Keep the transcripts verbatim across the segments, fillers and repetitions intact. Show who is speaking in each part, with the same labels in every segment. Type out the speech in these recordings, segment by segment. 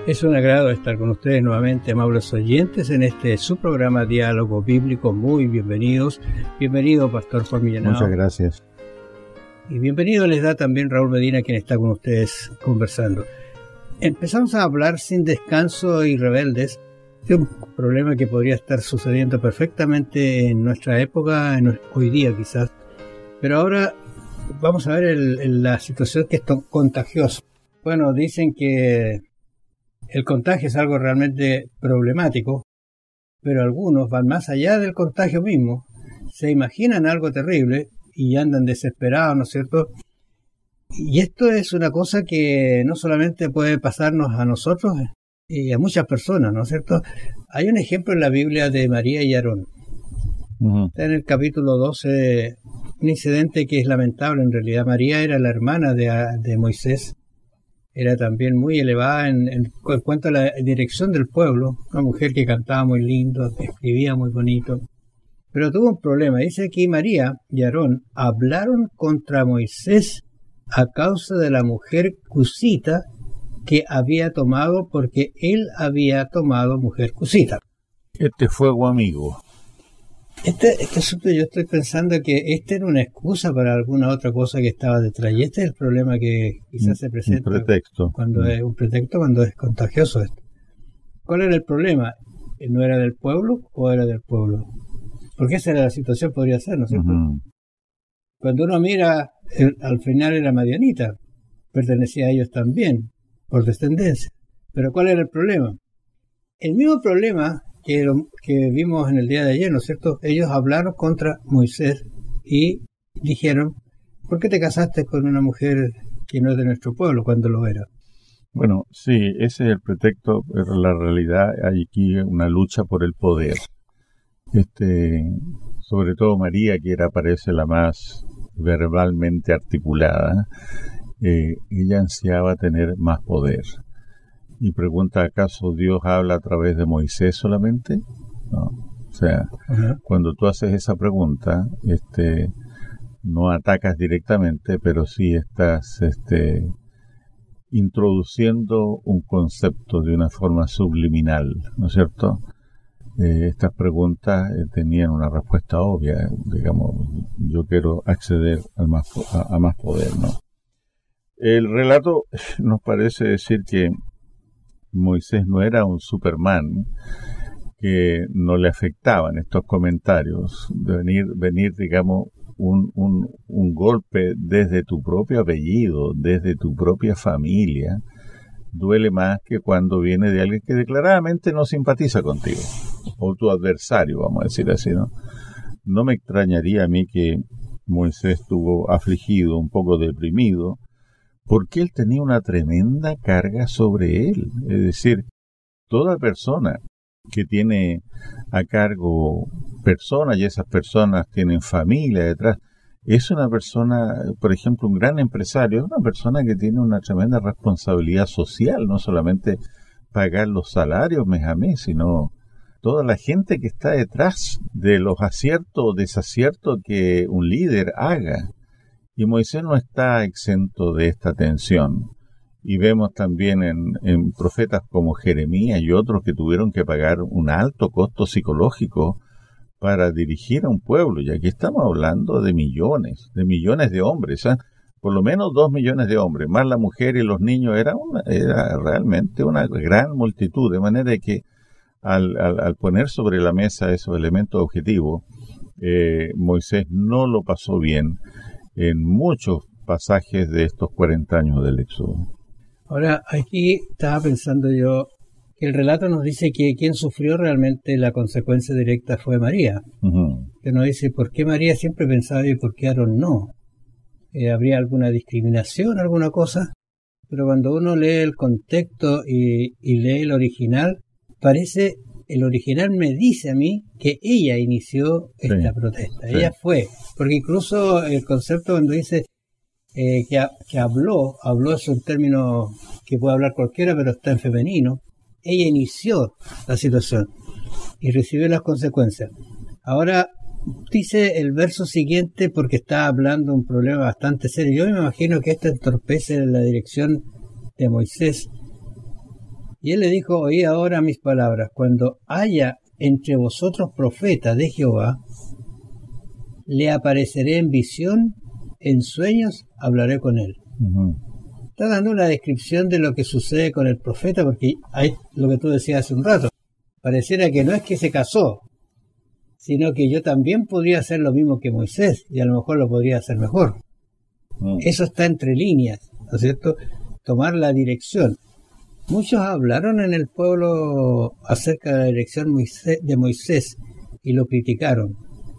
Speaker 1: Es un agrado estar con ustedes nuevamente, amables oyentes, en este su programa Diálogo Bíblico. Muy bienvenidos. Bienvenido, Pastor Juan Millanao.
Speaker 2: Muchas gracias.
Speaker 1: Y bienvenido les da también Raúl Medina, quien está con ustedes conversando. Empezamos a hablar sin descanso y rebeldes de un problema que podría estar sucediendo perfectamente en nuestra época, en, hoy día quizás. Pero ahora vamos a ver el, el, la situación que es contagiosa. Bueno, dicen que el contagio es algo realmente problemático, pero algunos van más allá del contagio mismo, se imaginan algo terrible y andan desesperados, ¿no es cierto? Y esto es una cosa que no solamente puede pasarnos a nosotros y a muchas personas, ¿no es cierto? Hay un ejemplo en la Biblia de María y Aarón. Uh-huh. Está en el capítulo doce, un incidente que es lamentable en realidad. María era la hermana de, de Moisés. Era también muy elevada en, en, en cuanto a la dirección del pueblo, una mujer que cantaba muy lindo, que escribía muy bonito, pero tuvo un problema. Dice aquí María y Aarón hablaron contra Moisés a causa de la mujer cusita que había tomado, porque él había tomado mujer cusita.
Speaker 2: Este fuego amigo.
Speaker 1: Este, este asunto yo estoy pensando que este era una excusa para alguna otra cosa que estaba detrás, y este es el problema que quizás se presenta.
Speaker 2: Un pretexto.
Speaker 1: Cuando
Speaker 2: mm.
Speaker 1: es un pretexto, cuando es contagioso esto. ¿Cuál era el problema? ¿No era del pueblo o era del pueblo? Porque esa era la situación, podría ser, ¿no es cierto? Uh-huh. Cuando uno mira, el, al final era madianita, pertenecía a ellos también, por descendencia. Pero ¿cuál era el problema? El mismo problema que, que vimos en el día de ayer, ¿no es cierto? Ellos hablaron contra Moisés y dijeron, ¿por qué te casaste con una mujer que no es de nuestro pueblo cuando lo era?
Speaker 2: Bueno, sí, ese es el pretexto, pero la realidad hay aquí una lucha por el poder. Este, sobre todo María, que era, parece la más verbalmente articulada, eh, ella ansiaba tener más poder. Y pregunta, ¿acaso Dios habla a través de Moisés solamente? No. O sea, uh-huh. Cuando tú haces esa pregunta, este, no atacas directamente, pero sí estás este, introduciendo un concepto de una forma subliminal, ¿no es cierto? Eh, estas preguntas eh, tenían una respuesta obvia, digamos, yo quiero acceder al más, a, a más poder, ¿no? El relato nos parece decir que Moisés no era un Superman, que no le afectaban estos comentarios, de venir, venir digamos, un, un, un golpe desde tu propio apellido, desde tu propia familia, duele más que cuando viene de alguien que declaradamente no simpatiza contigo, o tu adversario, vamos a decir así, ¿no? No me extrañaría a mí que Moisés estuvo afligido, un poco deprimido, porque él tenía una tremenda carga sobre él. Es decir, toda persona que tiene a cargo personas, y esas personas tienen familia detrás, es una persona, por ejemplo, un gran empresario, es una persona que tiene una tremenda responsabilidad social, no solamente pagar los salarios mes a mes, sino toda la gente que está detrás de los aciertos o desaciertos que un líder haga. Y Moisés no está exento de esta tensión. Y vemos también en, en profetas como Jeremías y otros que tuvieron que pagar un alto costo psicológico para dirigir a un pueblo. Y aquí estamos hablando de millones, de millones de hombres, ¿eh? Por lo menos dos millones de hombres, más la mujer y los niños, era, una, era realmente una gran multitud. De manera que al, al, al poner sobre la mesa esos elementos objetivos, eh, Moisés no lo pasó bien en muchos pasajes de estos cuarenta años del Éxodo.
Speaker 1: Ahora, aquí estaba pensando yo que el relato nos dice que quien sufrió realmente la consecuencia directa fue María. Uh-huh. Que nos dice por qué María siempre pensaba y por qué Aarón no. Eh, ¿Habría alguna discriminación, alguna cosa? Pero cuando uno lee el contexto y, y lee el original, parece, el original me dice a mí que ella inició esta sí, protesta. Sí. Ella fue, porque incluso el concepto cuando dice eh, que, que habló, habló es un término que puede hablar cualquiera, pero está en femenino. Ella inició la situación y recibió las consecuencias. Ahora dice el verso siguiente, porque está hablando un problema bastante serio. Yo me imagino que esto entorpece la dirección de Moisés. Y él le dijo, oí ahora mis palabras, cuando haya entre vosotros profetas de Jehová, le apareceré en visión, en sueños hablaré con él. Uh-huh. Está dando una descripción de lo que sucede con el profeta, porque hay lo que tú decías hace un rato. Pareciera que no es que se casó, sino que yo también podría hacer lo mismo que Moisés, y a lo mejor lo podría hacer mejor. Uh-huh. Eso está entre líneas, ¿no es cierto? Tomar la dirección. Muchos hablaron en el pueblo acerca de la dirección de Moisés y lo criticaron,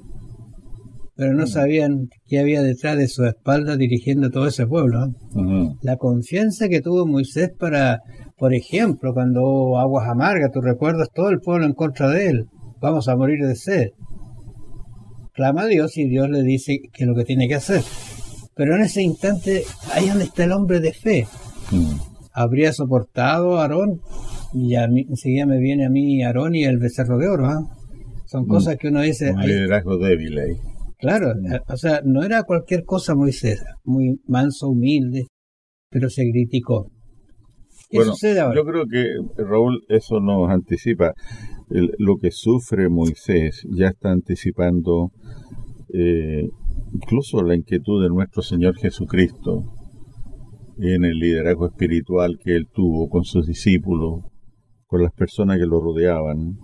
Speaker 1: pero no sabían qué había detrás de su espalda dirigiendo todo ese pueblo, ¿eh? Uh-huh. La confianza que tuvo Moisés para, por ejemplo, cuando hubo aguas amargas, tú recuerdas, todo el pueblo en contra de él, vamos a morir de sed. Clama a Dios y Dios le dice que es lo que tiene que hacer. Pero en ese instante, ahí donde está el hombre de fe. Uh-huh. Habría soportado a Aarón, y a mí, enseguida me viene a mí Aarón y el becerro de oro, ¿eh? Son uh-huh. cosas que uno dice...
Speaker 2: Un liderazgo débil ahí.
Speaker 1: Claro, o sea, no era cualquier cosa Moisés, muy manso, humilde, pero se criticó. ¿Qué
Speaker 2: bueno,
Speaker 1: sucede ahora?
Speaker 2: Yo creo que, Raúl, eso nos anticipa. El, lo que sufre Moisés ya está anticipando eh, incluso la inquietud de nuestro Señor Jesucristo en el liderazgo espiritual que él tuvo con sus discípulos, con las personas que lo rodeaban.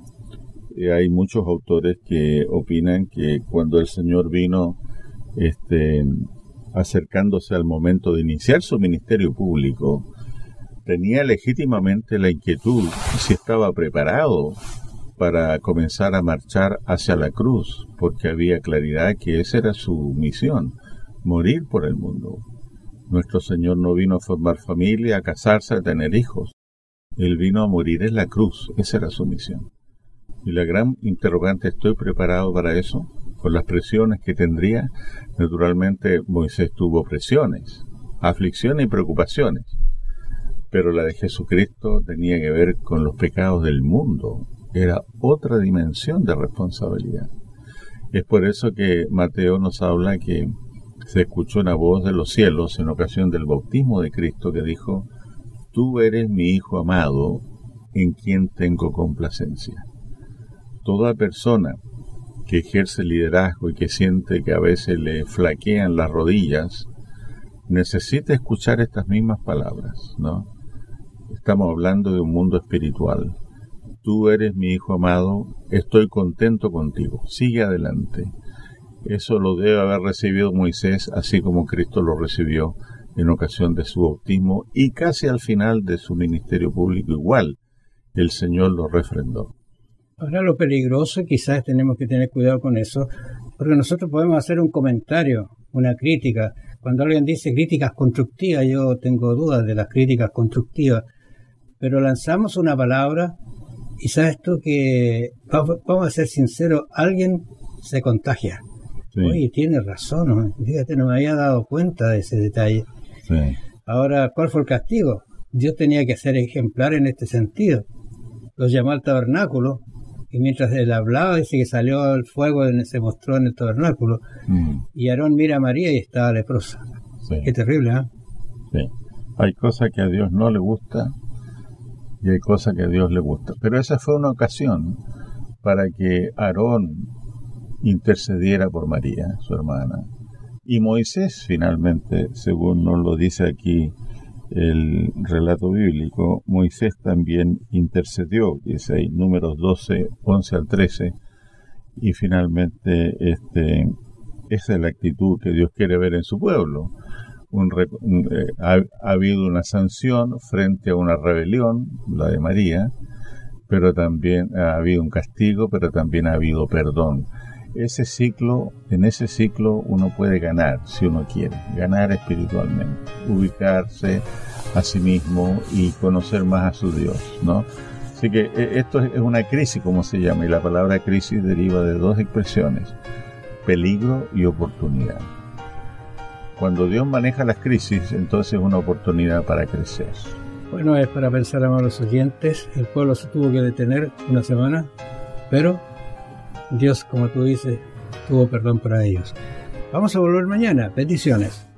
Speaker 2: Hay muchos autores que opinan que cuando el Señor vino este, acercándose al momento de iniciar su ministerio público, tenía legítimamente la inquietud si estaba preparado para comenzar a marchar hacia la cruz, porque había claridad que esa era su misión, morir por el mundo. Nuestro Señor no vino a formar familia, a casarse, a tener hijos. Él vino a morir en la cruz, esa era su misión. Y la gran interrogante, ¿estoy preparado para eso? Con las presiones que tendría, naturalmente Moisés tuvo presiones, aflicciones y preocupaciones, pero la de Jesucristo tenía que ver con los pecados del mundo, era otra dimensión de responsabilidad. Es por eso que Mateo nos habla que se escuchó una voz de los cielos en ocasión del bautismo de Cristo que dijo, tú eres mi Hijo amado, en quien tengo complacencia. Toda persona que ejerce liderazgo y que siente que a veces le flaquean las rodillas, necesita escuchar estas mismas palabras, ¿no? Estamos hablando de un mundo espiritual. Tú eres mi Hijo amado, estoy contento contigo, sigue adelante. Eso lo debe haber recibido Moisés, así como Cristo lo recibió en ocasión de su bautismo y casi al final de su ministerio público igual, el Señor lo refrendó.
Speaker 1: Ahora lo peligroso, quizás tenemos que tener cuidado con eso, porque nosotros podemos hacer un comentario, una crítica. Cuando alguien dice críticas constructivas, yo tengo dudas de las críticas constructivas, pero lanzamos una palabra y sabes tú que, vamos a ser sinceros, alguien se contagia. Sí. Oye, tiene razón, ¿no? Fíjate, no me había dado cuenta de ese detalle. Sí. Ahora, ¿cuál fue el castigo? Dios tenía que ser ejemplar en este sentido. Los llamó al tabernáculo, y mientras él hablaba, dice que salió el fuego, y se mostró en el tabernáculo, mm. y Aarón mira a María y estaba leprosa. Sí. Qué terrible, ¿eh?
Speaker 2: Sí. Hay cosas que a Dios no le gusta, y hay cosas que a Dios le gusta. Pero esa fue una ocasión para que Aarón intercediera por María, su hermana. Y Moisés, finalmente, según nos lo dice aquí el relato bíblico, Moisés también intercedió, dice ahí, números doce, once al trece, y finalmente este, esa es la actitud que Dios quiere ver en su pueblo. Un, un, eh, ha, ha habido una sanción frente a una rebelión, la de María, pero también ha habido un castigo, pero también ha habido perdón. Ese ciclo, en ese ciclo uno puede ganar, si uno quiere, ganar espiritualmente, ubicarse a sí mismo y conocer más a su Dios, ¿no? Así que esto es una crisis, como se llama, y la palabra crisis deriva de dos expresiones, peligro y oportunidad. Cuando Dios maneja las crisis, entonces es una oportunidad para crecer.
Speaker 1: Bueno, es para pensar, amados oyentes, el pueblo se tuvo que detener una semana, pero Dios, como tú dices, tuvo perdón para ellos. Vamos a volver mañana. Bendiciones.